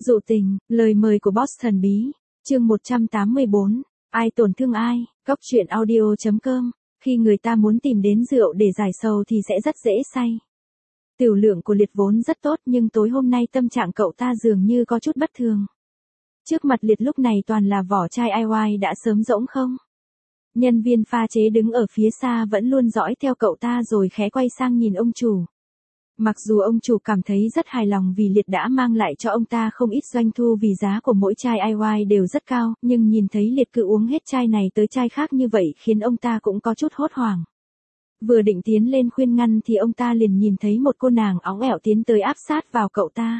Dụ tình, lời mời của boss thần bí. Chương 184. Ai tổn thương ai? Góc truyện audio.com. Khi người ta muốn tìm đến rượu để giải sầu thì sẽ rất dễ say. Tiểu lượng của Liệt vốn rất tốt nhưng tối hôm nay tâm trạng cậu ta dường như có chút bất thường. Trước mặt Liệt lúc này toàn là vỏ chai IY đã sớm rỗng không. Nhân viên pha chế đứng ở phía xa vẫn luôn dõi theo cậu ta rồi khẽ quay sang nhìn ông chủ. Mặc dù ông chủ cảm thấy rất hài lòng vì Liệt đã mang lại cho ông ta không ít doanh thu vì giá của mỗi chai IY đều rất cao, nhưng nhìn thấy Liệt cứ uống hết chai này tới chai khác như vậy khiến ông ta cũng có chút hốt hoảng. Vừa định tiến lên khuyên ngăn thì ông ta liền nhìn thấy một cô nàng óng ẻo tiến tới áp sát vào cậu ta.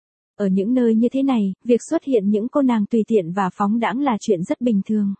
Ở những nơi như thế này, việc xuất hiện những cô nàng tùy tiện và phóng đãng là chuyện rất bình thường.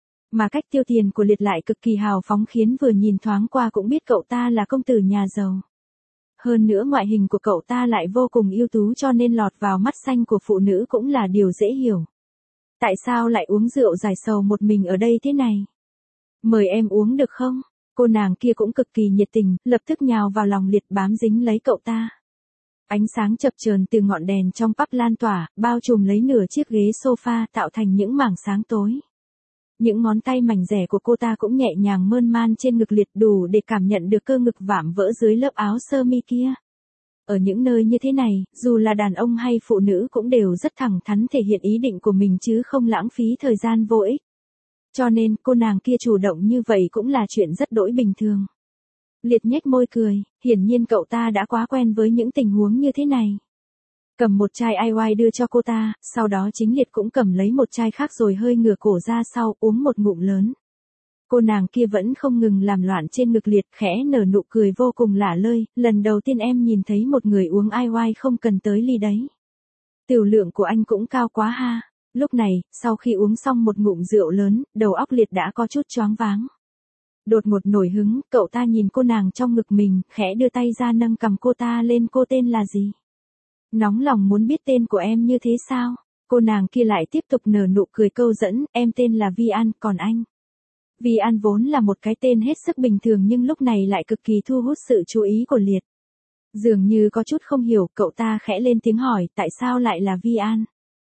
Mà cách tiêu tiền của Liệt lại cực kỳ hào phóng khiến vừa nhìn thoáng qua cũng biết cậu ta là công tử nhà giàu. Hơn nữa ngoại hình của cậu ta lại vô cùng ưu tú cho nên lọt vào mắt xanh của phụ nữ cũng là điều dễ hiểu. Tại sao lại uống rượu giải sầu một mình ở đây thế này? Mời em uống được không? Cô nàng kia cũng cực kỳ nhiệt tình, lập tức nhào vào lòng Liệt bám dính lấy cậu ta. Ánh sáng chập chờn từ ngọn đèn trong pub lan tỏa, bao trùm lấy nửa chiếc ghế sofa tạo thành những mảng sáng tối. Những ngón tay mảnh dẻ của cô ta cũng nhẹ nhàng mơn man trên ngực Liệt đủ để cảm nhận được cơ ngực vạm vỡ dưới lớp áo sơ mi kia. Ở những nơi như thế này, dù là đàn ông hay phụ nữ cũng đều rất thẳng thắn thể hiện ý định của mình chứ không lãng phí thời gian vô ích. Cho nên cô nàng kia chủ động như vậy cũng là chuyện rất đỗi bình thường. Liệt nhếch môi cười, hiển nhiên cậu ta đã quá quen với những tình huống như thế này. Cầm một chai IY đưa cho cô ta, sau đó chính Liệt cũng cầm lấy một chai khác rồi hơi ngửa cổ ra sau uống một ngụm lớn. Cô nàng kia vẫn không ngừng làm loạn trên ngực Liệt, khẽ nở nụ cười vô cùng lả lơi, lần đầu tiên em nhìn thấy một người uống IY không cần tới ly đấy. Tiểu lượng của anh cũng cao quá ha. Lúc này, sau khi uống xong một ngụm rượu lớn, đầu óc Liệt đã có chút choáng váng. Đột ngột nổi hứng, cậu ta nhìn cô nàng trong ngực mình, khẽ đưa tay ra nâng cầm cô ta lên. Cô tên là gì? Nóng lòng muốn biết tên của em như thế sao? Cô nàng kia lại tiếp tục nở nụ cười câu dẫn, em tên là Vi An, còn anh? Vi An vốn là một cái tên hết sức bình thường nhưng lúc này lại cực kỳ thu hút sự chú ý của Liệt. Dường như có chút không hiểu, cậu ta khẽ lên tiếng hỏi, tại sao lại là Vi An?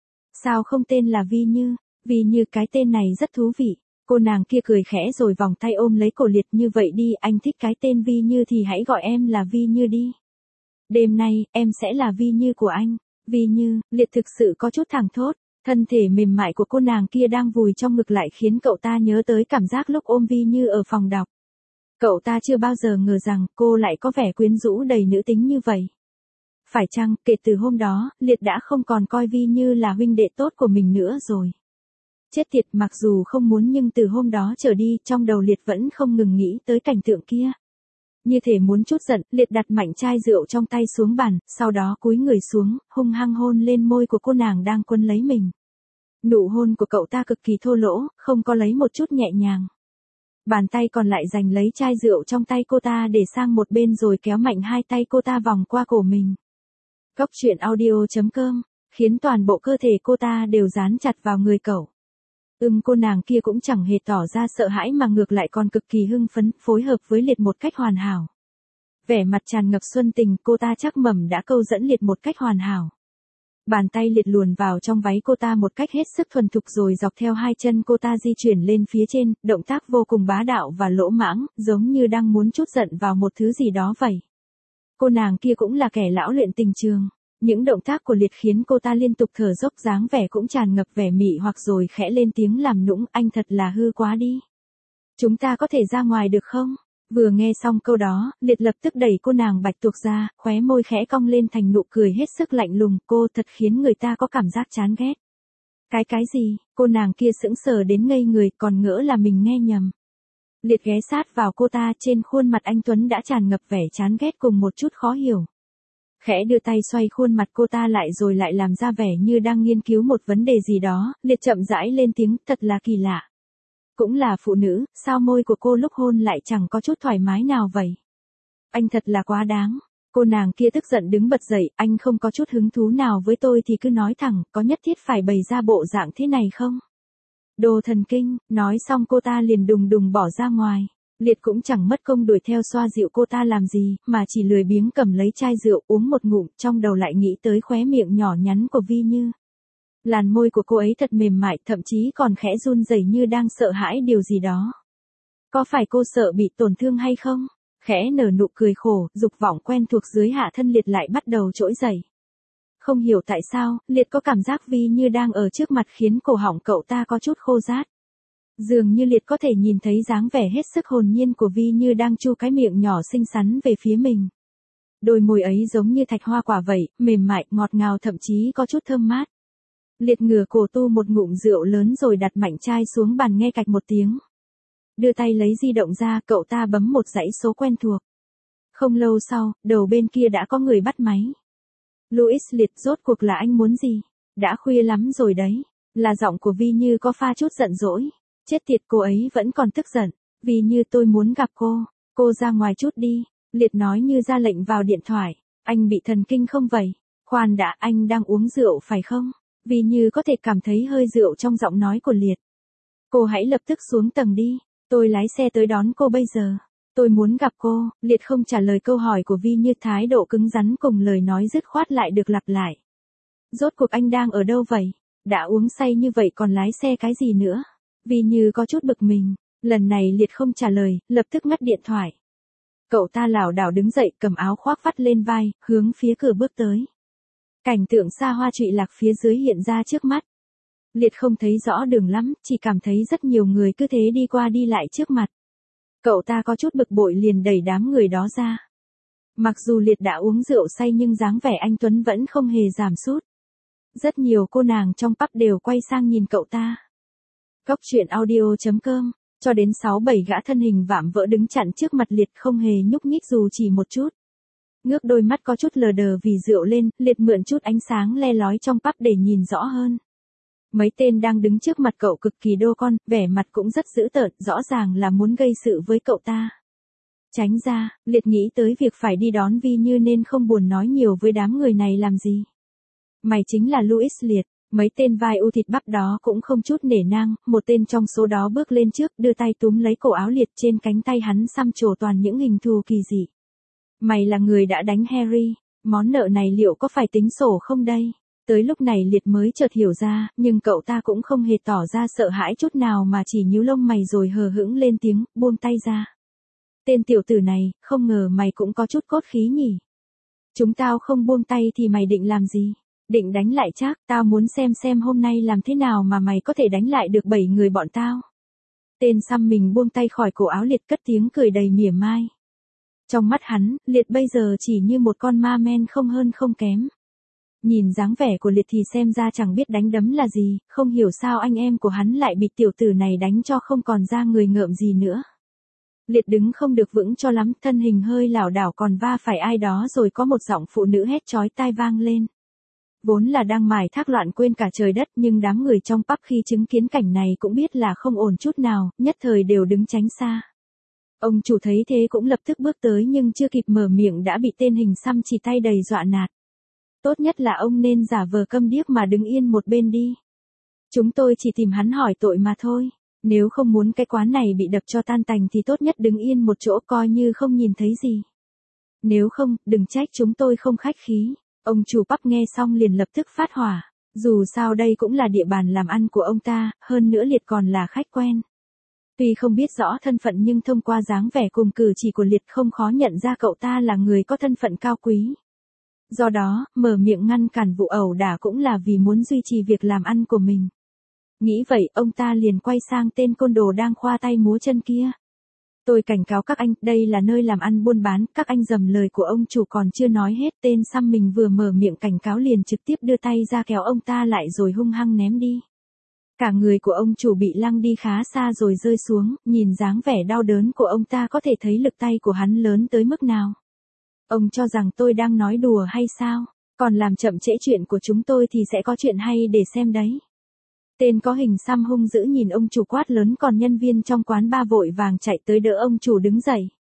Sao không tên là Vi Như? Vi Như cái tên này rất thú vị. Cô nàng kia cười khẽ rồi vòng tay ôm lấy cổ Liệt, như vậy đi, anh thích cái tên Vi Như thì hãy gọi em là Vi Như đi. Đêm nay, em sẽ là Vi Như của anh. Vi Như, Liệt thực sự có chút thảng thốt. Thân thể mềm mại của cô nàng kia đang vùi trong ngực lại khiến cậu ta nhớ tới cảm giác lúc ôm Vi Như ở phòng đọc. Cậu ta chưa bao giờ ngờ rằng cô lại có vẻ quyến rũ đầy nữ tính như vậy. Phải chăng, kể từ hôm đó, Liệt đã không còn coi Vi Như là huynh đệ tốt của mình nữa rồi. Chết tiệt, mặc dù không muốn nhưng từ hôm đó trở đi, trong đầu Liệt vẫn không ngừng nghĩ tới cảnh tượng kia. Như thể muốn trút giận, Liệt đặt mạnh chai rượu trong tay xuống bàn, sau đó cúi người xuống, hung hăng hôn lên môi của cô nàng đang quấn lấy mình. Nụ hôn của cậu ta cực kỳ thô lỗ, không có lấy một chút nhẹ nhàng. Bàn tay còn lại giành lấy chai rượu trong tay cô ta để sang một bên rồi kéo mạnh hai tay cô ta vòng qua cổ mình. Góc truyện audio.com, khiến toàn bộ cơ thể cô ta đều dán chặt vào người cậu. Cô nàng kia cũng chẳng hề tỏ ra sợ hãi mà ngược lại còn cực kỳ hưng phấn, phối hợp với Liệt một cách hoàn hảo. Vẻ mặt tràn ngập xuân tình, cô ta chắc mẩm đã câu dẫn Liệt một cách hoàn hảo. Bàn tay Liệt luồn vào trong váy cô ta một cách hết sức thuần thục rồi dọc theo hai chân cô ta di chuyển lên phía trên, động tác vô cùng bá đạo và lỗ mãng, giống như đang muốn trút giận vào một thứ gì đó vậy. Cô nàng kia cũng là kẻ lão luyện tình trường. Những động tác của Liệt khiến cô ta liên tục thở dốc, dáng vẻ cũng tràn ngập vẻ mị hoặc rồi khẽ lên tiếng làm nũng, anh thật là hư quá đi. Chúng ta có thể ra ngoài được không? Vừa nghe xong câu đó, Liệt lập tức đẩy cô nàng Bạch Tuộc ra, khóe môi khẽ cong lên thành nụ cười hết sức lạnh lùng, cô thật khiến người ta có cảm giác chán ghét. Cái gì? Cô nàng kia sững sờ đến ngây người, còn ngỡ là mình nghe nhầm. Liệt ghé sát vào cô ta, trên khuôn mặt anh tuấn đã tràn ngập vẻ chán ghét cùng một chút khó hiểu. Khẽ đưa tay xoay khuôn mặt cô ta lại rồi lại làm ra vẻ như đang nghiên cứu một vấn đề gì đó, Liệt chậm rãi lên tiếng, thật là kỳ lạ. Cũng là phụ nữ, sao môi của cô lúc hôn lại chẳng có chút thoải mái nào vậy? Anh thật là quá đáng. Cô nàng kia tức giận đứng bật dậy, anh không có chút hứng thú nào với tôi thì cứ nói thẳng, có nhất thiết phải bày ra bộ dạng thế này không? Đồ thần kinh, nói xong cô ta liền đùng đùng bỏ ra ngoài. Liệt cũng chẳng mất công đuổi theo xoa dịu cô ta làm gì, mà chỉ lười biếng cầm lấy chai rượu uống một ngụm, trong đầu lại nghĩ tới khóe miệng nhỏ nhắn của Vi Như. Làn môi của cô ấy thật mềm mại, thậm chí còn khẽ run rẩy như đang sợ hãi điều gì đó. Có phải cô sợ bị tổn thương hay không? Khẽ nở nụ cười khổ, dục vọng quen thuộc dưới hạ thân Liệt lại bắt đầu trỗi dậy. Không hiểu tại sao, Liệt có cảm giác Vi Như đang ở trước mặt khiến cổ họng cậu ta có chút khô rát. Dường như Liệt có thể nhìn thấy dáng vẻ hết sức hồn nhiên của Vi Như đang chu cái miệng nhỏ xinh xắn về phía mình. Đôi môi ấy giống như thạch hoa quả vậy, mềm mại, ngọt ngào thậm chí có chút thơm mát. Liệt ngửa cổ tu một ngụm rượu lớn rồi đặt mạnh chai xuống bàn nghe cạch một tiếng. Đưa tay lấy di động ra, cậu ta bấm một dãy số quen thuộc. Không lâu sau, đầu bên kia đã có người bắt máy. Louis Liệt, rốt cuộc là anh muốn gì? Đã khuya lắm rồi đấy. Là giọng của Vi Như có pha chút giận dỗi. Chết tiệt, cô ấy vẫn còn tức giận. Vi Như, tôi muốn gặp cô. Cô ra ngoài chút đi. Liệt nói như ra lệnh vào điện thoại. Anh bị thần kinh không vậy? Khoan đã, anh đang uống rượu phải không? Vi Như có thể cảm thấy hơi rượu trong giọng nói của Liệt. Cô hãy lập tức xuống tầng đi. Tôi lái xe tới đón cô bây giờ. Tôi muốn gặp cô. Liệt không trả lời câu hỏi của Vi Như, thái độ cứng rắn cùng lời nói dứt khoát lại được lặp lại. Rốt cuộc anh đang ở đâu vậy? Đã uống say như vậy còn lái xe cái gì nữa? Vi Như có chút bực mình. Lần này Liệt không trả lời, lập tức ngắt điện thoại. Cậu ta lảo đảo đứng dậy, cầm áo khoác vắt lên vai, hướng phía cửa bước tới. Cảnh tượng xa hoa trụy lạc phía dưới hiện ra trước mắt. Liệt không thấy rõ đường lắm, chỉ cảm thấy rất nhiều người cứ thế đi qua đi lại trước mặt. Cậu ta có chút bực bội liền đẩy đám người đó ra. Mặc dù Liệt đã uống rượu say nhưng dáng vẻ anh Tuấn vẫn không hề giảm sút. Rất nhiều cô nàng trong pub đều quay sang nhìn cậu ta. Góc truyện audio.com, cho đến 6-7 gã thân hình vạm vỡ đứng chặn trước mặt Liệt không hề nhúc nhích dù chỉ một chút. Ngước đôi mắt có chút lờ đờ vì rượu lên, Liệt mượn chút ánh sáng le lói trong pub để nhìn rõ hơn. Mấy tên đang đứng trước mặt cậu cực kỳ đô con, vẻ mặt cũng rất dữ tợn, rõ ràng là muốn gây sự với cậu ta. Tránh ra, Liệt nghĩ tới việc phải đi đón Vi Như nên không buồn nói nhiều với đám người này làm gì. Mày chính là Louis Liệt. Mấy tên vai u thịt bắp đó cũng không chút nể nang, một tên trong số đó bước lên trước, đưa tay túm lấy cổ áo Liệt, trên cánh tay hắn xăm trổ toàn những hình thù kỳ dị. Mày là người đã đánh Harry, món nợ này liệu có phải tính sổ không đây? Tới lúc này Liệt mới chợt hiểu ra, nhưng cậu ta cũng không hề tỏ ra sợ hãi chút nào mà chỉ nhíu lông mày rồi hờ hững lên tiếng, buông tay ra. Tên tiểu tử này, không ngờ mày cũng có chút cốt khí nhỉ? Chúng tao không buông tay thì mày định làm gì? Định đánh lại chắc, tao muốn xem hôm nay làm thế nào mà mày có thể đánh lại được 7 người bọn tao. Tên xăm mình buông tay khỏi cổ áo Liệt, cất tiếng cười đầy mỉa mai. Trong mắt hắn, Liệt bây giờ chỉ như một con ma men không hơn không kém. Nhìn dáng vẻ của Liệt thì xem ra chẳng biết đánh đấm là gì, không hiểu sao anh em của hắn lại bị tiểu tử này đánh cho không còn ra người ngợm gì nữa. Liệt đứng không được vững cho lắm, thân hình hơi lảo đảo còn va phải ai đó rồi có một giọng phụ nữ hét chói tai vang lên. Vốn là đang mải thác loạn quên cả trời đất nhưng đám người trong pub khi chứng kiến cảnh này cũng biết là không ổn chút nào, nhất thời đều đứng tránh xa. Ông chủ thấy thế cũng lập tức bước tới nhưng chưa kịp mở miệng đã bị tên hình xăm chỉ tay đầy dọa nạt. Tốt nhất là ông nên giả vờ câm điếc mà đứng yên một bên đi. Chúng tôi chỉ tìm hắn hỏi tội mà thôi. Nếu không muốn cái quán này bị đập cho tan tành thì tốt nhất đứng yên một chỗ coi như không nhìn thấy gì. Nếu không, đừng trách chúng tôi không khách khí. Ông chủ pub nghe xong liền lập tức phát hỏa. Dù sao đây cũng là địa bàn làm ăn của ông ta, hơn nữa Liệt còn là khách quen. Tuy không biết rõ thân phận nhưng thông qua dáng vẻ cùng cử chỉ của Liệt không khó nhận ra cậu ta là người có thân phận cao quý. Do đó, mở miệng ngăn cản vụ ẩu đả cũng là vì muốn duy trì việc làm ăn của mình. Nghĩ vậy, ông ta liền quay sang tên côn đồ đang khoa tay múa chân kia. Tôi cảnh cáo các anh, đây là nơi làm ăn buôn bán, các anh dầm lời của ông chủ còn chưa nói hết. Tên xăm mình vừa mở miệng cảnh cáo liền trực tiếp đưa tay ra kéo ông ta lại rồi hung hăng ném đi. Cả người của ông chủ bị lăng đi khá xa rồi rơi xuống, nhìn dáng vẻ đau đớn của ông ta có thể thấy lực tay của hắn lớn tới mức nào. Ông cho rằng tôi đang nói đùa hay sao? Còn làm chậm trễ chuyện của chúng tôi thì sẽ có chuyện hay để xem đấy. Tên có hình xăm hung dữ nhìn ông chủ quát lớn còn nhân viên trong quán ba vội vàng chạy tới đỡ ông chủ đứng dậy.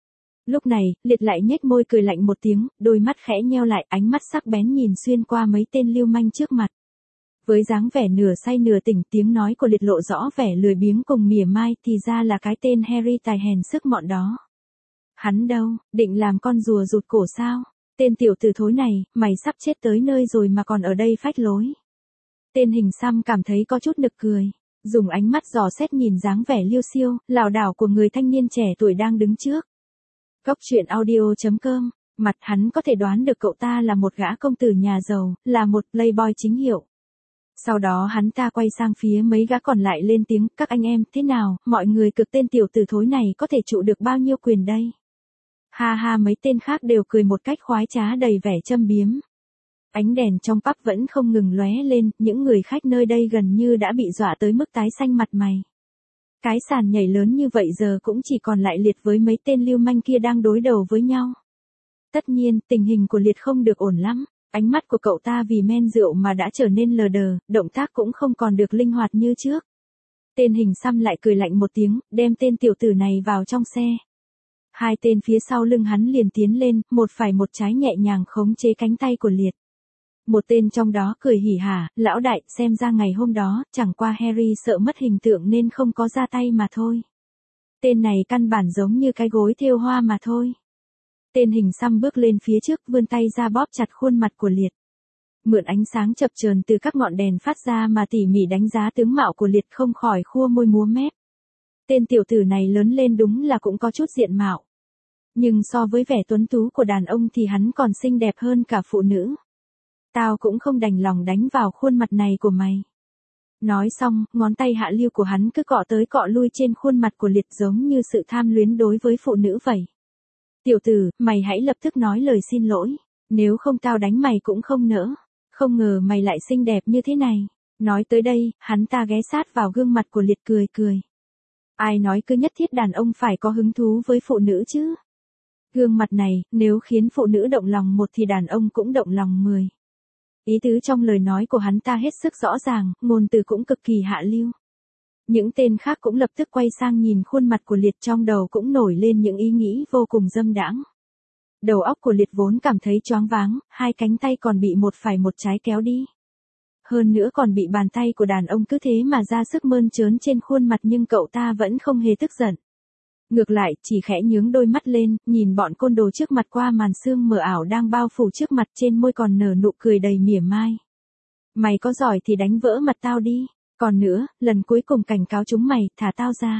Lúc này, Liệt lại nhếch môi cười lạnh một tiếng, đôi mắt khẽ nheo lại ánh mắt sắc bén nhìn xuyên qua mấy tên lưu manh trước mặt. Với dáng vẻ nửa say nửa tỉnh tiếng nói của Liệt lộ rõ vẻ lười biếng cùng mỉa mai thì ra là cái tên Harry tài hèn sức mọn đó. Hắn đâu, định làm con rùa rụt cổ sao? Tên tiểu tử thối này, mày sắp chết tới nơi rồi mà còn ở đây phách lối. Tên hình xăm cảm thấy có chút nực cười, dùng ánh mắt dò xét nhìn dáng vẻ liêu xiêu, lảo đảo của người thanh niên trẻ tuổi đang đứng trước. Góc truyện audio.com, mặt hắn có thể đoán được cậu ta là một gã công tử nhà giàu, là một playboy chính hiệu. Sau đó hắn ta quay sang phía mấy gã còn lại lên tiếng, các anh em, thế nào, mọi người cực tên tiểu tử thối này có thể trụ được bao nhiêu quyền đây? Ha ha, mấy tên khác đều cười một cách khoái trá đầy vẻ châm biếm. Ánh đèn trong pub vẫn không ngừng lóe lên, những người khách nơi đây gần như đã bị dọa tới mức tái xanh mặt mày. Cái sàn nhảy lớn như vậy giờ cũng chỉ còn lại Liệt với mấy tên lưu manh kia đang đối đầu với nhau. Tất nhiên, tình hình của Liệt không được ổn lắm, ánh mắt của cậu ta vì men rượu mà đã trở nên lờ đờ, động tác cũng không còn được linh hoạt như trước. Tên hình xăm lại cười lạnh một tiếng, đem tên tiểu tử này vào trong xe. Hai tên phía sau lưng hắn liền tiến lên, một phải một trái nhẹ nhàng khống chế cánh tay của Liệt. Một tên trong đó cười hỉ hả, lão đại, xem ra ngày hôm đó, chẳng qua Harry sợ mất hình tượng nên không có ra tay mà thôi. Tên này căn bản giống như cái gối thêu hoa mà thôi. Tên hình xăm bước lên phía trước, vươn tay ra bóp chặt khuôn mặt của Liệt. Mượn ánh sáng chập chờn từ các ngọn đèn phát ra mà tỉ mỉ đánh giá tướng mạo của Liệt không khỏi khua môi múa mép. Tên tiểu tử này lớn lên đúng là cũng có chút diện mạo. Nhưng so với vẻ tuấn tú của đàn ông thì hắn còn xinh đẹp hơn cả phụ nữ. Tao cũng không đành lòng đánh vào khuôn mặt này của mày. Nói xong, ngón tay hạ lưu của hắn cứ cọ tới cọ lui trên khuôn mặt của Liệt giống như sự tham luyến đối với phụ nữ vậy. Tiểu tử, mày hãy lập tức nói lời xin lỗi, nếu không tao đánh mày cũng không nỡ. Không ngờ mày lại xinh đẹp như thế này. Nói tới đây, hắn ta ghé sát vào gương mặt của Liệt cười cười. Ai nói cứ nhất thiết đàn ông phải có hứng thú với phụ nữ chứ? Gương mặt này, nếu khiến phụ nữ động lòng một thì đàn ông cũng động lòng 10. Ý tứ trong lời nói của hắn ta hết sức rõ ràng, ngôn từ cũng cực kỳ hạ lưu. Những tên khác cũng lập tức quay sang nhìn khuôn mặt của Liệt, trong đầu cũng nổi lên những ý nghĩ vô cùng dâm đãng. Đầu óc của Liệt vốn cảm thấy choáng váng, hai cánh tay còn bị một phải một trái kéo đi. Hơn nữa còn bị bàn tay của đàn ông cứ thế mà ra sức mơn trớn trên khuôn mặt, nhưng cậu ta vẫn không hề tức giận. Ngược lại, chỉ khẽ nhướng đôi mắt lên, nhìn bọn côn đồ trước mặt qua màn sương mờ ảo đang bao phủ trước mặt, trên môi còn nở nụ cười đầy mỉa mai. Mày có giỏi thì đánh vỡ mặt tao đi, còn nữa, lần cuối cùng cảnh cáo chúng mày, thả tao ra.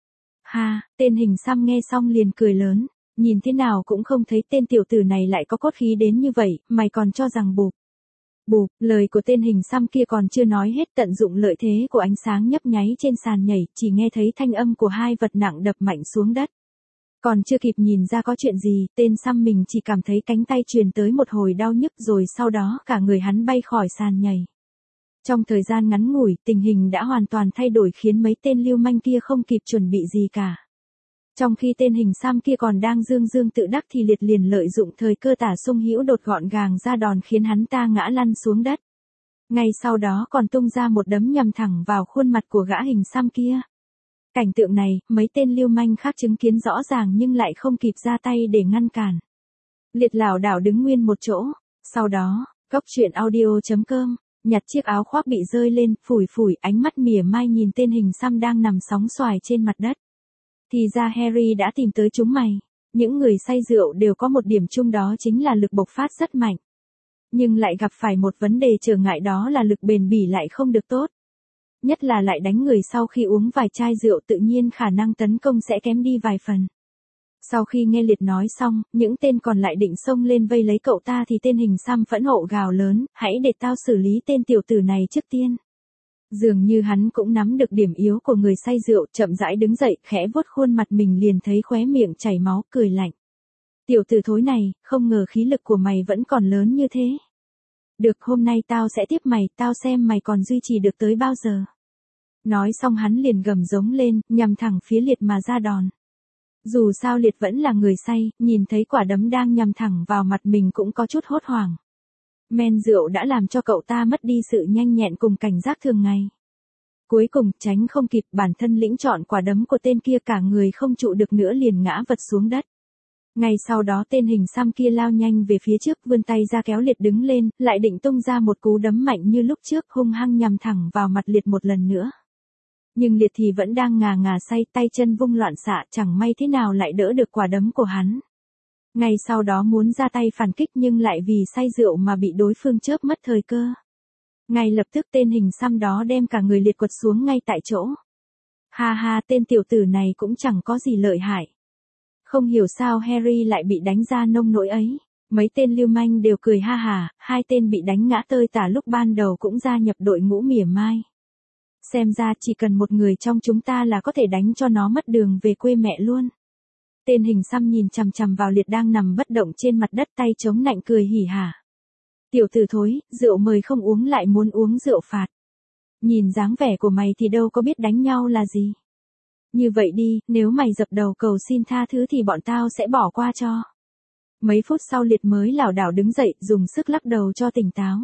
Ha, tên hình xăm nghe xong liền cười lớn, nhìn thế nào cũng không thấy tên tiểu tử này lại có cốt khí đến như vậy, mày còn cho rằng bụp. Bụp, lời của tên hình xăm kia còn chưa nói hết, tận dụng lợi thế của ánh sáng nhấp nháy trên sàn nhảy, chỉ nghe thấy thanh âm của hai vật nặng đập mạnh xuống đất. Còn chưa kịp nhìn ra có chuyện gì, tên xăm mình chỉ cảm thấy cánh tay truyền tới một hồi đau nhức, rồi sau đó cả người hắn bay khỏi sàn nhảy. Trong thời gian ngắn ngủi, tình hình đã hoàn toàn thay đổi khiến mấy tên lưu manh kia không kịp chuẩn bị gì cả. Trong khi tên hình xăm kia còn đang dương dương tự đắc thì Liệt liền lợi dụng thời cơ tả sung hữu đột gọn gàng ra đòn khiến hắn ta ngã lăn xuống đất. Ngay sau đó còn tung ra một đấm nhằm thẳng vào khuôn mặt của gã hình xăm kia. Cảnh tượng này, mấy tên lưu manh khác chứng kiến rõ ràng nhưng lại không kịp ra tay để ngăn cản. Liệt lảo đảo đứng nguyên một chỗ. Sau đó, góc truyện audio.com, nhặt chiếc áo khoác bị rơi lên, phủi phủi, ánh mắt mỉa mai nhìn tên hình xăm đang nằm sóng xoài trên mặt đất. Thì ra Harry đã tìm tới chúng mày. Những người say rượu đều có một điểm chung, đó chính là lực bộc phát rất mạnh. Nhưng lại gặp phải một vấn đề trở ngại, đó là lực bền bỉ lại không được tốt. Nhất là lại đánh người sau khi uống vài chai rượu, tự nhiên khả năng tấn công sẽ kém đi vài phần. Sau khi nghe Liệt nói xong, những tên còn lại định xông lên vây lấy cậu ta thì tên hình xăm phẫn nộ gào lớn, hãy để tao xử lý tên tiểu tử này trước tiên. Dường như hắn cũng nắm được điểm yếu của người say rượu, chậm rãi đứng dậy, khẽ vuốt khuôn mặt mình liền thấy khóe miệng chảy máu, cười lạnh. Tiểu tử thối này, không ngờ khí lực của mày vẫn còn lớn như thế. Được, hôm nay tao sẽ tiếp mày, tao xem mày còn duy trì được tới bao giờ. Nói xong hắn liền gầm giống lên, nhằm thẳng phía Liệt mà ra đòn. Dù sao Liệt vẫn là người say, nhìn thấy quả đấm đang nhằm thẳng vào mặt mình cũng có chút hốt hoảng. Men rượu đã làm cho cậu ta mất đi sự nhanh nhẹn cùng cảnh giác thường ngày. Cuối cùng, tránh không kịp, bản thân lĩnh trọn quả đấm của tên kia, cả người không trụ được nữa liền ngã vật xuống đất. Ngay sau đó tên hình xăm kia lao nhanh về phía trước, vươn tay ra kéo Liệt đứng lên, lại định tung ra một cú đấm mạnh như lúc trước, hung hăng nhằm thẳng vào mặt Liệt một lần nữa. Nhưng Liệt thì vẫn đang ngà ngà say, tay chân vung loạn xạ, chẳng may thế nào lại đỡ được quả đấm của hắn. Ngay sau đó muốn ra tay phản kích nhưng lại vì say rượu mà bị đối phương chớp mất thời cơ. Ngay lập tức tên hình xăm đó đem cả người liệt quật xuống ngay tại chỗ. Ha ha, tên tiểu tử này cũng chẳng có gì lợi hại. Không hiểu sao Harry lại bị đánh ra nông nỗi ấy. Mấy tên lưu manh đều cười ha hả, hai tên bị đánh ngã tơi tả lúc ban đầu cũng gia nhập đội ngũ mỉa mai. Xem ra chỉ cần một người trong chúng ta là có thể đánh cho nó mất đường về quê mẹ luôn. Tên hình xăm nhìn chằm chằm vào liệt đang nằm bất động trên mặt đất, tay chống nạnh cười hỉ hả. Tiểu tử thối, rượu mời không uống lại muốn uống rượu phạt. Nhìn dáng vẻ của mày thì đâu có biết đánh nhau là gì. Như vậy đi, nếu mày dập đầu cầu xin tha thứ thì bọn tao sẽ bỏ qua cho. Mấy phút sau liệt mới lảo đảo đứng dậy, dùng sức lắc đầu cho tỉnh táo.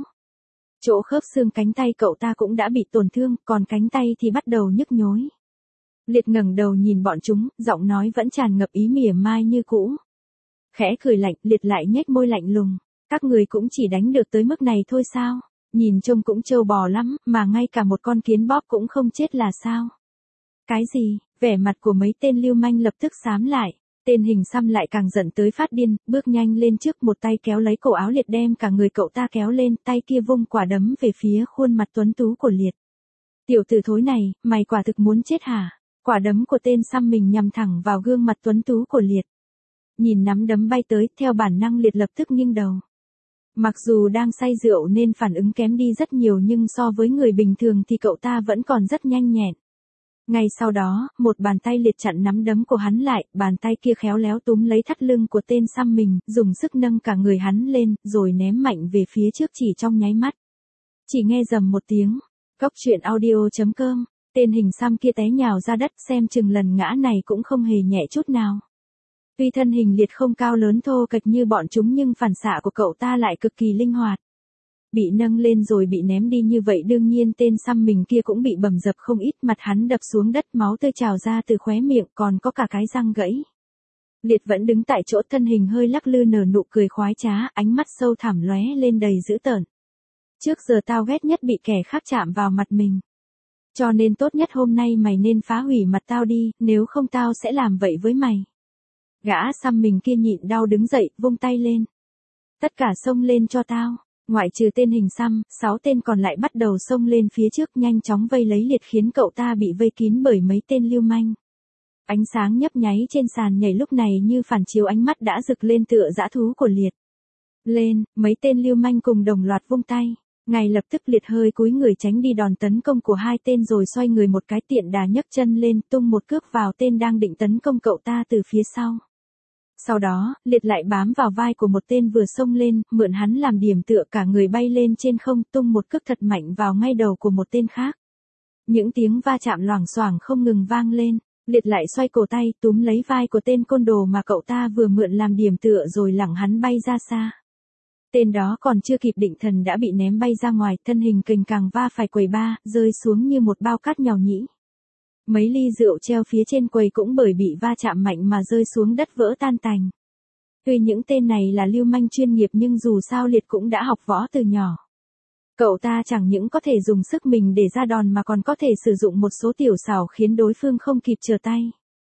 Chỗ khớp xương cánh tay cậu ta cũng đã bị tổn thương, còn cánh tay thì bắt đầu nhức nhối. Liệt ngẩng đầu nhìn bọn chúng, giọng nói vẫn tràn ngập ý mỉa mai như cũ. Khẽ cười lạnh, liệt lại nhếch môi lạnh lùng. Các người cũng chỉ đánh được tới mức này thôi sao? Nhìn trông cũng trâu bò lắm, mà ngay cả một con kiến bóp cũng không chết là sao? Cái gì? Vẻ mặt của mấy tên lưu manh lập tức xám lại. Tên hình xăm lại càng giận tới phát điên, bước nhanh lên trước, một tay kéo lấy cổ áo liệt đem cả người cậu ta kéo lên, tay kia vung quả đấm về phía khuôn mặt tuấn tú của liệt. Tiểu tử thối này, mày quả thực muốn chết hả? Quả đấm của tên xăm mình nhằm thẳng vào gương mặt tuấn tú của liệt. Nhìn nắm đấm bay tới, theo bản năng liệt lập tức nghiêng đầu. Mặc dù đang say rượu nên phản ứng kém đi rất nhiều nhưng so với người bình thường thì cậu ta vẫn còn rất nhanh nhẹn. Ngay sau đó, một bàn tay liệt chặn nắm đấm của hắn lại, bàn tay kia khéo léo túm lấy thắt lưng của tên xăm mình, dùng sức nâng cả người hắn lên, rồi ném mạnh về phía trước chỉ trong nháy mắt. Chỉ nghe rầm một tiếng, Góc truyện audio.com, tên hình xăm kia té nhào ra đất, xem chừng lần ngã này cũng không hề nhẹ chút nào. Tuy thân hình liệt không cao lớn thô kệch như bọn chúng nhưng phản xạ của cậu ta lại cực kỳ linh hoạt. Bị nâng lên rồi bị ném đi như vậy đương nhiên tên xăm mình kia cũng bị bầm dập không ít, mặt hắn đập xuống đất, máu tươi trào ra từ khóe miệng, còn có cả cái răng gãy. Liệt vẫn đứng tại chỗ, thân hình hơi lắc lư nở nụ cười khoái trá, ánh mắt sâu thẳm lóe lên đầy dữ tợn. Trước giờ tao ghét nhất bị kẻ khác chạm vào mặt mình. Cho nên tốt nhất hôm nay mày nên phá hủy mặt tao đi, nếu không tao sẽ làm vậy với mày. Gã xăm mình kia nhịn đau đứng dậy, vung tay lên. Tất cả xông lên cho tao. Ngoại trừ tên hình xăm, 6 tên còn lại bắt đầu xông lên phía trước, nhanh chóng vây lấy liệt khiến cậu ta bị vây kín bởi mấy tên lưu manh. Ánh sáng nhấp nháy trên sàn nhảy lúc này như phản chiếu ánh mắt đã rực lên tựa dã thú của liệt. Lên, mấy tên lưu manh cùng đồng loạt vung tay. Ngay lập tức liệt hơi cúi người tránh đi đòn tấn công của hai tên rồi xoay người một cái tiện đà nhấc chân lên, tung một cước vào tên đang định tấn công cậu ta từ phía sau. Sau đó, liệt lại bám vào vai của một tên vừa xông lên, mượn hắn làm điểm tựa, cả người bay lên trên không, tung một cước thật mạnh vào ngay đầu của một tên khác. Những tiếng va chạm loảng xoảng không ngừng vang lên, liệt lại xoay cổ tay, túm lấy vai của tên côn đồ mà cậu ta vừa mượn làm điểm tựa rồi lẳng hắn bay ra xa. Tên đó còn chưa kịp định thần đã bị ném bay ra ngoài, thân hình kềnh càng va phải quầy bar, rơi xuống như một bao cát nhàu nhĩ. Mấy ly rượu treo phía trên quầy cũng bởi bị va chạm mạnh mà rơi xuống đất vỡ tan tành. Tuy những tên này là lưu manh chuyên nghiệp nhưng dù sao liệt cũng đã học võ từ nhỏ. Cậu ta chẳng những có thể dùng sức mình để ra đòn mà còn có thể sử dụng một số tiểu xảo khiến đối phương không kịp trở tay.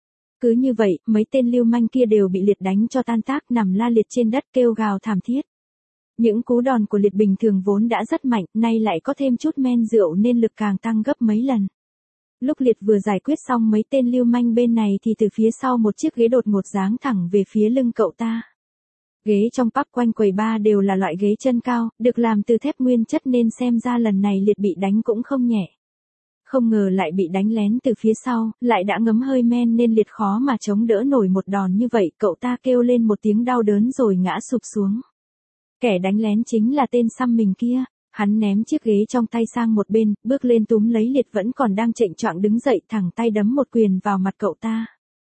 Cứ như vậy, mấy tên lưu manh kia đều bị liệt đánh cho tan tác, nằm la liệt trên đất kêu gào thảm thiết. Những cú đòn của liệt bình thường vốn đã rất mạnh, nay lại có thêm chút men rượu nên lực càng tăng gấp mấy lần. Lúc liệt vừa giải quyết xong mấy tên lưu manh bên này thì từ phía sau một chiếc ghế đột ngột giáng thẳng về phía lưng cậu ta. Ghế trong pub quanh quầy bar đều là loại ghế chân cao, được làm từ thép nguyên chất nên xem ra lần này liệt bị đánh cũng không nhẹ. Không ngờ lại bị đánh lén từ phía sau, lại đã ngấm hơi men nên liệt khó mà chống đỡ nổi một đòn như vậy, cậu ta kêu lên một tiếng đau đớn rồi ngã sụp xuống. Kẻ đánh lén chính là tên xăm mình kia. Hắn ném chiếc ghế trong tay sang một bên, bước lên túm lấy liệt vẫn còn đang chệnh choạng đứng dậy, thẳng tay đấm một quyền vào mặt cậu ta.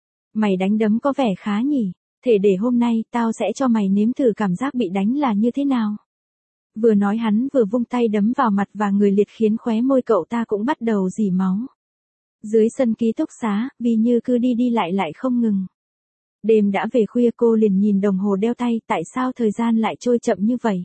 Mày đánh đấm có vẻ khá nhỉ, thể để hôm nay tao sẽ cho mày nếm thử cảm giác bị đánh là như thế nào. Vừa nói hắn vừa vung tay đấm vào mặt và người liệt khiến khóe môi cậu ta cũng bắt đầu rỉ máu. Dưới sân ký túc xá, vì như cứ đi đi lại không ngừng. Đêm đã về khuya, cô liền nhìn đồng hồ đeo tay, tại sao thời gian lại trôi chậm như vậy.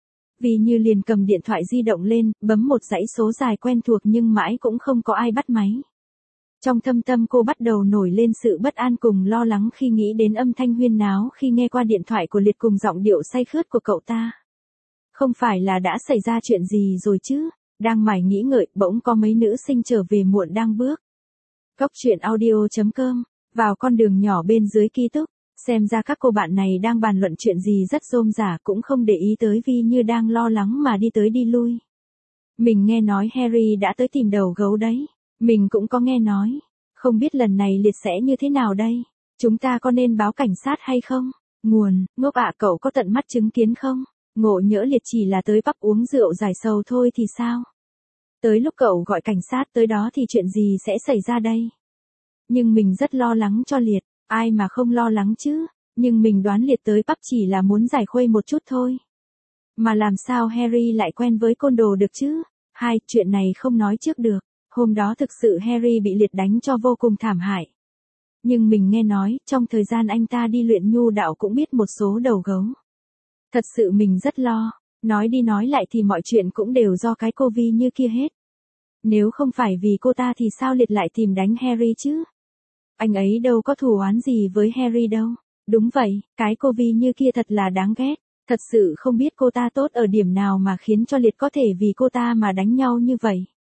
Vì như liền cầm điện thoại di động lên, bấm một dãy số dài quen thuộc nhưng mãi cũng không có ai bắt máy. Trong thâm tâm cô bắt đầu nổi lên sự bất an cùng lo lắng khi nghĩ đến âm thanh huyên náo khi nghe qua điện thoại của liệt cùng giọng điệu say khướt của cậu ta. Không phải là đã xảy ra chuyện gì rồi chứ? Đang mải nghĩ ngợi, bỗng có mấy nữ sinh trở về muộn đang bước. Cốc truyện audio.com, vào con đường nhỏ bên dưới ký túc, xem ra các cô bạn này đang bàn luận chuyện gì rất rôm rả, cũng không để ý tới Vi Như đang lo lắng mà đi tới đi lui. Mình nghe nói Harry đã tới tìm đầu gấu đấy. Mình cũng có nghe nói. Không biết lần này Liệt sẽ như thế nào đây? Chúng ta có nên báo cảnh sát hay không? Nguồn, ngốc ạ, cậu có tận mắt chứng kiến không? Ngộ nhỡ Liệt chỉ là tới pub uống rượu giải sầu thôi thì sao? Tới lúc cậu gọi cảnh sát tới đó thì chuyện gì sẽ xảy ra đây? Nhưng mình rất lo lắng cho Liệt, ai mà không lo lắng chứ? Nhưng mình đoán Liệt tới pub chỉ là muốn giải khuây một chút thôi. Mà làm sao Harry lại quen với côn đồ được chứ? Chuyện này không nói trước được. Hôm đó thực sự Harry bị Liệt đánh cho vô cùng thảm hại. Nhưng mình nghe nói, trong thời gian anh ta đi luyện nhu đạo cũng biết một số đầu gấu. Thật sự mình rất lo. Nói đi nói lại thì mọi chuyện cũng đều do cái cô Vi Như kia hết. Nếu không phải vì cô ta thì sao Liệt lại tìm đánh Harry chứ? Anh ấy đâu có thù oán gì với Harry đâu. Đúng vậy, cái cô Vi Như kia thật là đáng ghét. Thật sự không biết cô ta tốt ở điểm nào mà khiến cho Liệt có thể vì cô ta mà đánh nhau như vậy.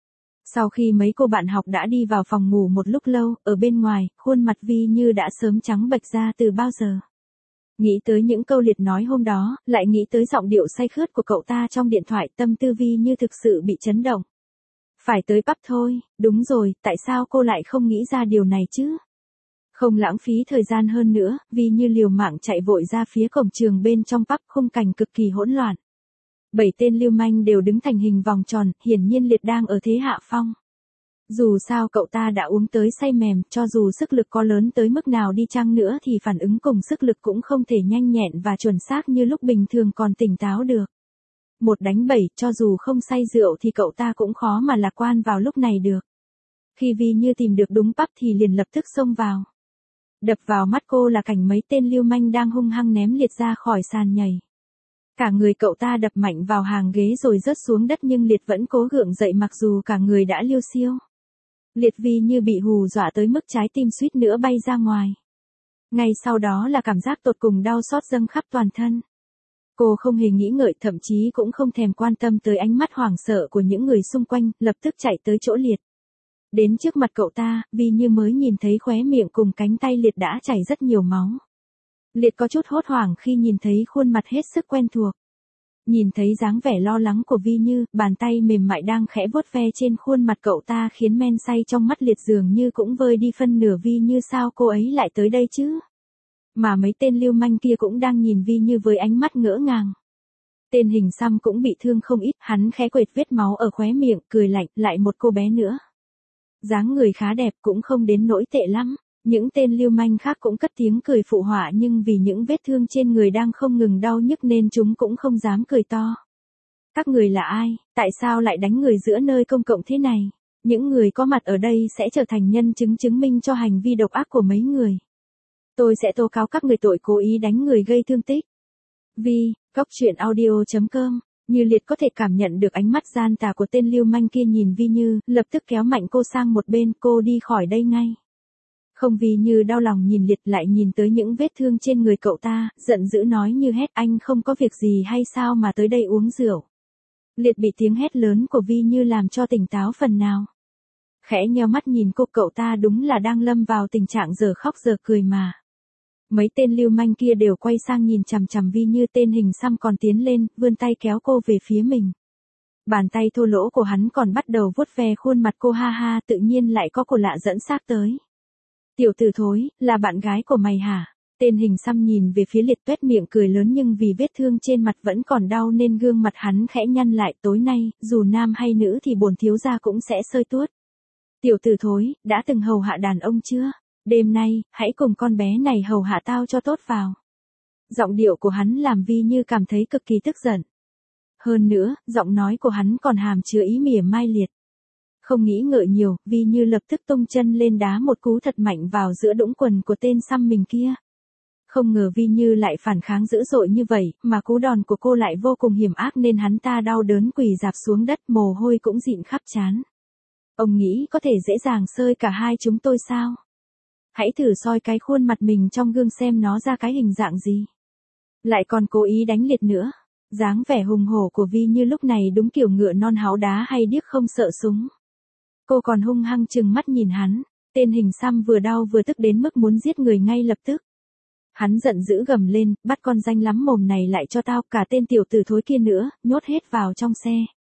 Sau khi mấy cô bạn học đã đi vào phòng ngủ một lúc lâu, ở bên ngoài, khuôn mặt Vi Như đã sớm trắng bệch ra từ bao giờ. Nghĩ tới những câu Liệt nói hôm đó, lại nghĩ tới giọng điệu say khướt của cậu ta trong điện thoại, tâm tư Vi Như thực sự bị chấn động. Phải tới pub thôi, đúng rồi, tại sao cô lại không nghĩ ra điều này chứ? Không lãng phí thời gian hơn nữa, Vi Như liều mạng chạy vội ra phía cổng trường bên trong pub, khung cảnh cực kỳ hỗn loạn. 7 tên lưu manh đều đứng thành hình vòng tròn, hiển nhiên Liệt đang ở thế hạ phong. Dù sao cậu ta đã uống tới say mềm, cho dù sức lực có lớn tới mức nào đi chăng nữa thì phản ứng cùng sức lực cũng không thể nhanh nhẹn và chuẩn xác như lúc bình thường còn tỉnh táo được. 1 đánh 7, cho dù không say rượu thì cậu ta cũng khó mà lạc quan vào lúc này được. Khi Vi Như tìm được đúng pub thì liền lập tức xông vào. Đập vào mắt cô là cảnh mấy tên lưu manh đang hung hăng ném Liệt ra khỏi sàn nhảy. Cả người cậu ta đập mạnh vào hàng ghế rồi rớt xuống đất, nhưng Liệt vẫn cố gượng dậy mặc dù cả người đã liêu xiêu. Liệt Vi Như bị hù dọa tới mức trái tim suýt nữa bay ra ngoài. Ngay sau đó là cảm giác tột cùng đau xót dâng khắp toàn thân. Cô không hề nghĩ ngợi, thậm chí cũng không thèm quan tâm tới ánh mắt hoảng sợ của những người xung quanh, lập tức chạy tới chỗ Liệt. Đến trước mặt cậu ta, Vi Như mới nhìn thấy khóe miệng cùng cánh tay Liệt đã chảy rất nhiều máu. Liệt có chút hốt hoảng khi nhìn thấy khuôn mặt hết sức quen thuộc. Nhìn thấy dáng vẻ lo lắng của Vi Như, bàn tay mềm mại đang khẽ vuốt ve trên khuôn mặt cậu ta khiến men say trong mắt Liệt dường như cũng vơi đi phân nửa. Vi Như, sao cô ấy lại tới đây chứ? Mà mấy tên lưu manh kia cũng đang nhìn Vi Như với ánh mắt ngỡ ngàng. Tên hình xăm cũng bị thương không ít, hắn khẽ quệt vết máu ở khóe miệng, cười lạnh, lại một cô bé nữa. Dáng người khá đẹp, cũng không đến nỗi tệ lắm. Những tên lưu manh khác cũng cất tiếng cười phụ họa, nhưng vì những vết thương trên người đang không ngừng đau nhức nên chúng cũng không dám cười to. Các người là ai? Tại sao lại đánh người giữa nơi công cộng thế này? Những người có mặt ở đây sẽ trở thành nhân chứng chứng minh cho hành vi độc ác của mấy người. Tôi sẽ tố cáo các người tội cố ý đánh người gây thương tích. Cốc truyện audio.com. Như Liệt có thể cảm nhận được ánh mắt gian tà của tên lưu manh kia nhìn Vi Như, lập tức kéo mạnh cô sang một bên, cô đi khỏi đây ngay. Không. Vi Như đau lòng nhìn Liệt, lại nhìn tới những vết thương trên người cậu ta, giận dữ nói như hét, anh không có việc gì hay sao mà tới đây uống rượu? Liệt bị tiếng hét lớn của Vi Như làm cho tỉnh táo phần nào. Khẽ nheo mắt nhìn cô, cậu ta đúng là đang lâm vào tình trạng giờ khóc giờ cười mà. Mấy tên lưu manh kia đều quay sang nhìn chằm chằm Vi Như, tên hình xăm còn tiến lên, vươn tay kéo cô về phía mình. Bàn tay thô lỗ của hắn còn bắt đầu vuốt ve khuôn mặt cô, ha ha, tự nhiên lại có cô lạ dẫn xác tới. Tiểu tử thối, là bạn gái của mày hả? Tên hình xăm nhìn về phía Liệt tuét miệng cười lớn, nhưng vì vết thương trên mặt vẫn còn đau nên gương mặt hắn khẽ nhăn lại. Tối nay, dù nam hay nữ thì bổn thiếu gia cũng sẽ sơi tuốt. Tiểu tử thối, đã từng hầu hạ đàn ông chưa? Đêm nay, hãy cùng con bé này hầu hạ tao cho tốt vào. Giọng điệu của hắn làm Vi Như cảm thấy cực kỳ tức giận. Hơn nữa, giọng nói của hắn còn hàm chứa ý mỉa mai Liệt. Không nghĩ ngợi nhiều, Vi Như lập tức tung chân lên đá một cú thật mạnh vào giữa đũng quần của tên xăm mình kia. Không ngờ Vi Như lại phản kháng dữ dội như vậy, mà cú đòn của cô lại vô cùng hiểm ác nên hắn ta đau đớn quỳ rạp xuống đất, mồ hôi cũng dịn khắp trán. Ông nghĩ có thể dễ dàng sơi cả hai chúng tôi sao? Hãy thử soi cái khuôn mặt mình trong gương xem nó ra cái hình dạng gì. Lại còn cố ý đánh Liệt nữa. Dáng vẻ hùng hổ của Vi Như lúc này đúng kiểu ngựa non háu đá hay điếc không sợ súng. Cô còn hung hăng trừng mắt nhìn hắn, tên hình xăm vừa đau vừa tức đến mức muốn giết người ngay lập tức. Hắn giận dữ gầm lên, bắt con danh lắm mồm này lại cho tao, cả tên tiểu tử thối kia nữa, nhốt hết vào trong xe.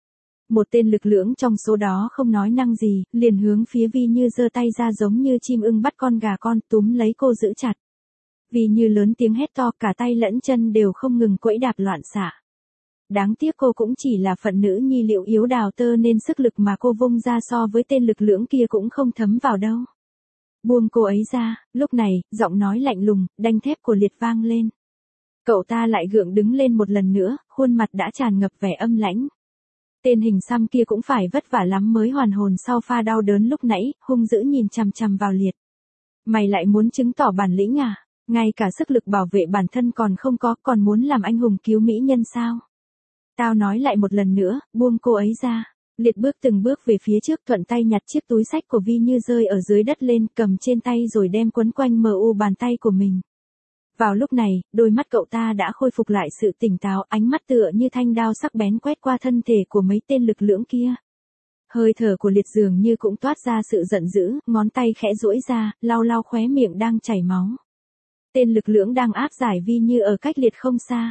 Một tên lực lưỡng trong số đó không nói năng gì, liền hướng phía Vi Như giơ tay ra giống như chim ưng bắt con gà con, túm lấy cô giữ chặt. Vi Như lớn tiếng hét to, cả tay lẫn chân đều không ngừng quẫy đạp loạn xạ. Đáng tiếc cô cũng chỉ là phận nữ nhi liệu yếu đào tơ nên sức lực mà cô vung ra so với tên lực lưỡng kia cũng không thấm vào đâu. Buông cô ấy ra, lúc này, giọng nói lạnh lùng, đanh thép của Liệt vang lên. Cậu ta lại gượng đứng lên một lần nữa, khuôn mặt đã tràn ngập vẻ âm lãnh. Tên hình xăm kia cũng phải vất vả lắm mới hoàn hồn sau pha đau đớn lúc nãy, hung dữ nhìn chằm chằm vào Liệt. Mày lại muốn chứng tỏ bản lĩnh à? Ngay cả sức lực bảo vệ bản thân còn không có, còn muốn làm anh hùng cứu mỹ nhân sao? Tao nói lại một lần nữa, buông cô ấy ra. Liệt bước từng bước về phía trước, thuận tay nhặt chiếc túi xách của Vi Như rơi ở dưới đất lên, cầm trên tay rồi đem quấn quanh bàn tay của mình. Vào lúc này, đôi mắt cậu ta đã khôi phục lại sự tỉnh táo, ánh mắt tựa như thanh đao sắc bén quét qua thân thể của mấy tên lực lưỡng kia. Hơi thở của Liệt dường như cũng toát ra sự giận dữ, ngón tay khẽ duỗi ra, lau lau khóe miệng đang chảy máu. Tên lực lưỡng đang áp giải Vi Như ở cách Liệt không xa.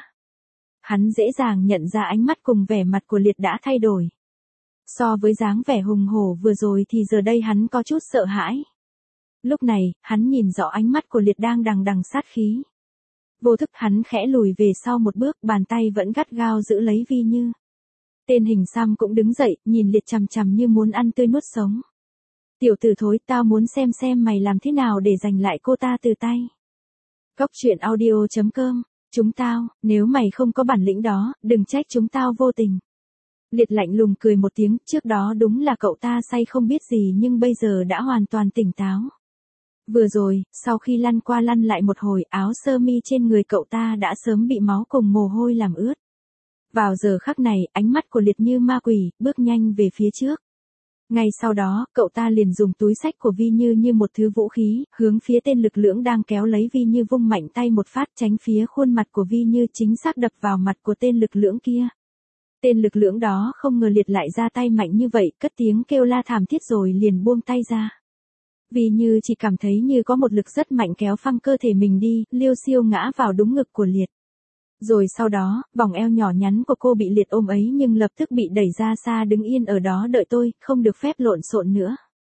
Hắn dễ dàng nhận ra ánh mắt cùng vẻ mặt của Liệt đã thay đổi. So với dáng vẻ hùng hổ vừa rồi thì giờ đây hắn có chút sợ hãi. Lúc này, hắn nhìn rõ ánh mắt của Liệt đang đằng đằng sát khí. Vô thức hắn khẽ lùi về sau một bước, bàn tay vẫn gắt gao giữ lấy Vi Như. Tên hình xăm cũng đứng dậy, nhìn Liệt chằm chằm như muốn ăn tươi nuốt sống. Tiểu tử thối, tao muốn xem mày làm thế nào để giành lại cô ta từ tay. Góc truyện audio.com, chúng tao, nếu mày không có bản lĩnh đó, đừng trách chúng tao vô tình. Liệt lạnh lùng cười một tiếng, trước đó đúng là cậu ta say không biết gì nhưng bây giờ đã hoàn toàn tỉnh táo. Vừa rồi, sau khi lăn qua lăn lại một hồi, áo sơ mi trên người cậu ta đã sớm bị máu cùng mồ hôi làm ướt. Vào giờ khắc này, ánh mắt của Liệt như ma quỷ, bước nhanh về phía trước. Ngay sau đó, cậu ta liền dùng túi xách của Vi Như như một thứ vũ khí, hướng phía tên lực lưỡng đang kéo lấy Vi Như vung mạnh tay một phát tránh phía khuôn mặt của Vi Như chính xác đập vào mặt của tên lực lưỡng kia. Tên lực lưỡng đó không ngờ Liệt lại ra tay mạnh như vậy, cất tiếng kêu la thảm thiết rồi liền buông tay ra. Vi Như chỉ cảm thấy như có một lực rất mạnh kéo phăng cơ thể mình đi, liêu xiêu ngã vào đúng ngực của Liệt. Rồi sau đó, vòng eo nhỏ nhắn của cô bị Liệt ôm ấy nhưng lập tức bị đẩy ra xa đứng yên ở đó đợi tôi, không được phép lộn xộn nữa.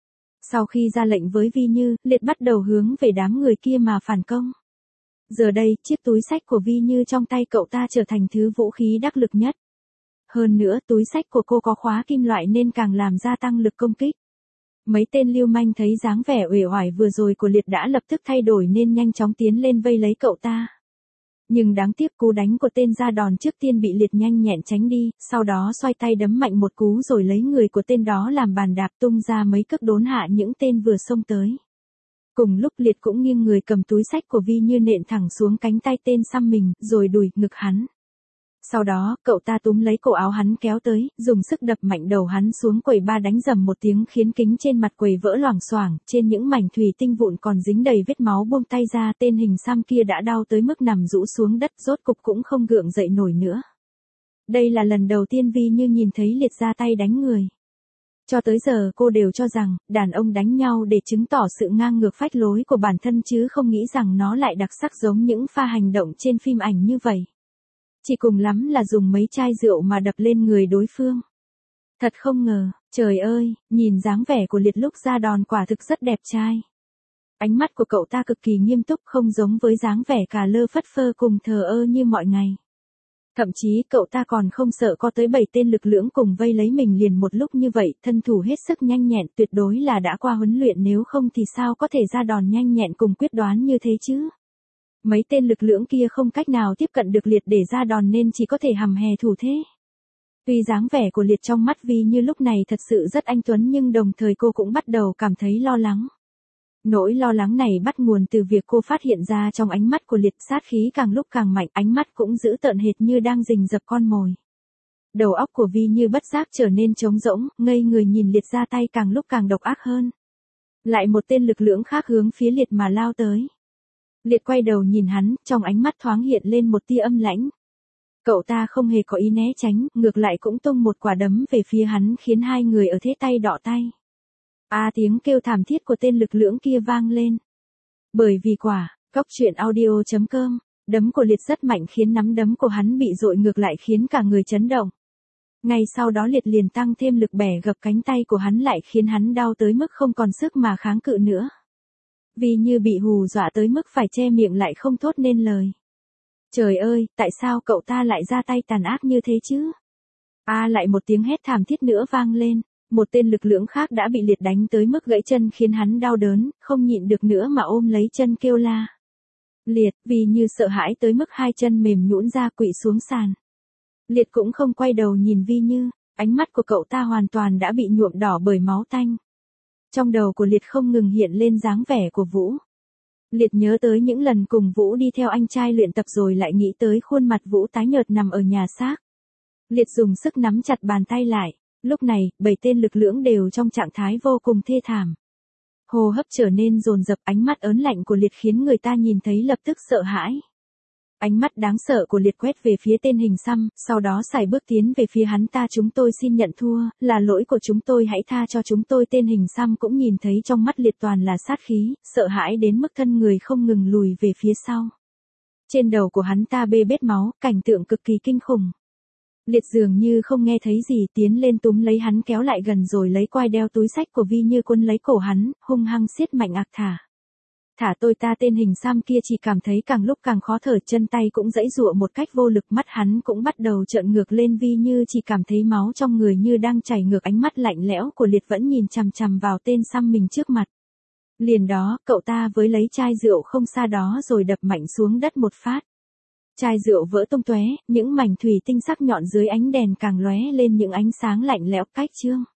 Sau khi ra lệnh với Vi Như, Liệt bắt đầu hướng về đám người kia mà phản công. Giờ đây, chiếc túi xách của Vi Như trong tay cậu ta trở thành thứ vũ khí đắc lực nhất. Hơn nữa, túi xách của cô có khóa kim loại nên càng làm gia tăng lực công kích. Mấy tên lưu manh thấy dáng vẻ uể oải vừa rồi của Liệt đã lập tức thay đổi nên nhanh chóng tiến lên vây lấy cậu ta. Nhưng đáng tiếc cú đánh của tên ra đòn trước tiên bị Liệt nhanh nhẹn tránh đi, sau đó xoay tay đấm mạnh một cú rồi lấy người của tên đó làm bàn đạp tung ra mấy cước đốn hạ những tên vừa xông tới. Cùng lúc Liệt cũng nghiêng người cầm túi xách của Vi Như nện thẳng xuống cánh tay tên xăm mình, rồi đùi, ngực hắn. Sau đó, cậu ta túm lấy cổ áo hắn kéo tới, dùng sức đập mạnh đầu hắn xuống quầy ba đánh rầm một tiếng khiến kính trên mặt quầy vỡ loảng xoảng, trên những mảnh thủy tinh vụn còn dính đầy vết máu buông tay ra, tên hình xăm kia đã đau tới mức nằm rũ xuống đất, rốt cục cũng không gượng dậy nổi nữa. Đây là lần đầu tiên Vi Như nhìn thấy Liệt ra tay đánh người. Cho tới giờ cô đều cho rằng, đàn ông đánh nhau để chứng tỏ sự ngang ngược phách lối của bản thân chứ không nghĩ rằng nó lại đặc sắc giống những pha hành động trên phim ảnh như vậy. Chỉ cùng lắm là dùng mấy chai rượu mà đập lên người đối phương. Thật không ngờ, trời ơi, nhìn dáng vẻ của Liệt lúc ra đòn quả thực rất đẹp trai. Ánh mắt của cậu ta cực kỳ nghiêm túc không giống với dáng vẻ cà lơ phất phơ cùng thờ ơ như mọi ngày. Thậm chí cậu ta còn không sợ có tới 7 tên lực lưỡng cùng vây lấy mình liền một lúc như vậy, thân thủ hết sức nhanh nhẹn tuyệt đối là đã qua huấn luyện nếu không thì sao có thể ra đòn nhanh nhẹn cùng quyết đoán như thế chứ. Mấy tên lực lưỡng kia không cách nào tiếp cận được Liệt để ra đòn nên chỉ có thể hầm hè thủ thế. Tuy dáng vẻ của Liệt trong mắt Vi Như lúc này thật sự rất anh tuấn nhưng đồng thời cô cũng bắt đầu cảm thấy lo lắng. Nỗi lo lắng này bắt nguồn từ việc cô phát hiện ra trong ánh mắt của Liệt sát khí càng lúc càng mạnh, ánh mắt cũng dữ tợn hệt như đang rình rập con mồi. Đầu óc của Vi Như bất giác trở nên trống rỗng, ngây người nhìn Liệt ra tay càng lúc càng độc ác hơn. Lại một tên lực lưỡng khác hướng phía Liệt mà lao tới. Liệt quay đầu nhìn hắn, trong ánh mắt thoáng hiện lên một tia âm lãnh. Cậu ta không hề có ý né tránh, ngược lại cũng tung một quả đấm về phía hắn khiến hai người ở thế tay đọ tay. Tiếng kêu thảm thiết của tên lực lưỡng kia vang lên. Bởi vì Cóc truyện audio.com, đấm của Liệt rất mạnh khiến nắm đấm của hắn bị dội ngược lại khiến cả người chấn động. Ngay sau đó Liệt liền tăng thêm lực bẻ gập cánh tay của hắn lại khiến hắn đau tới mức không còn sức mà kháng cự nữa. Vì như bị hù dọa tới mức phải che miệng lại không thốt nên lời. Trời ơi, tại sao cậu ta lại ra tay tàn ác như thế chứ? Lại một tiếng hét thảm thiết nữa vang lên. Một tên lực lưỡng khác đã bị Liệt đánh tới mức gãy chân khiến hắn đau đớn, không nhịn được nữa mà ôm lấy chân kêu la. Liệt, vì như sợ hãi tới mức hai chân mềm nhũn ra quỵ xuống sàn. Liệt cũng không quay đầu nhìn Vi Như, ánh mắt của cậu ta hoàn toàn đã bị nhuộm đỏ bởi máu tanh. Trong đầu của Liệt không ngừng hiện lên dáng vẻ của Vũ. Liệt nhớ tới những lần cùng Vũ đi theo anh trai luyện tập rồi lại nghĩ tới khuôn mặt Vũ tái nhợt nằm ở nhà xác. Liệt dùng sức nắm chặt bàn tay lại, lúc này, 7 tên lực lưỡng đều trong trạng thái vô cùng thê thảm. Hô hấp trở nên dồn dập, ánh mắt ớn lạnh của Liệt khiến người ta nhìn thấy lập tức sợ hãi. Ánh mắt đáng sợ của Liệt quét về phía tên hình xăm, sau đó sải bước tiến về phía hắn ta. Chúng tôi xin nhận thua, là lỗi của chúng tôi, hãy tha cho chúng tôi. Tên hình xăm cũng nhìn thấy trong mắt Liệt toàn là sát khí, sợ hãi đến mức thân người không ngừng lùi về phía sau. Trên đầu của hắn ta bê bết máu, cảnh tượng cực kỳ kinh khủng. Liệt dường như không nghe thấy gì, tiến lên túm lấy hắn kéo lại gần rồi lấy quai đeo túi xách của Vi Như quấn lấy cổ hắn, hung hăng siết mạnh thả. Thả tôi ta. Tên hình xăm kia chỉ cảm thấy càng lúc càng khó thở, chân tay cũng giãy giụa một cách vô lực, mắt hắn cũng bắt đầu trợn ngược lên. Vi Như chỉ cảm thấy máu trong người như đang chảy ngược, ánh mắt lạnh lẽo của Liệt vẫn nhìn chằm chằm vào tên xăm mình trước mặt. Liền đó, cậu ta với lấy chai rượu không xa đó rồi đập mạnh xuống đất một phát. Chai rượu vỡ tung tóe, những mảnh thủy tinh sắc nhọn dưới ánh đèn càng lóe lên những ánh sáng lạnh lẽo cách trương.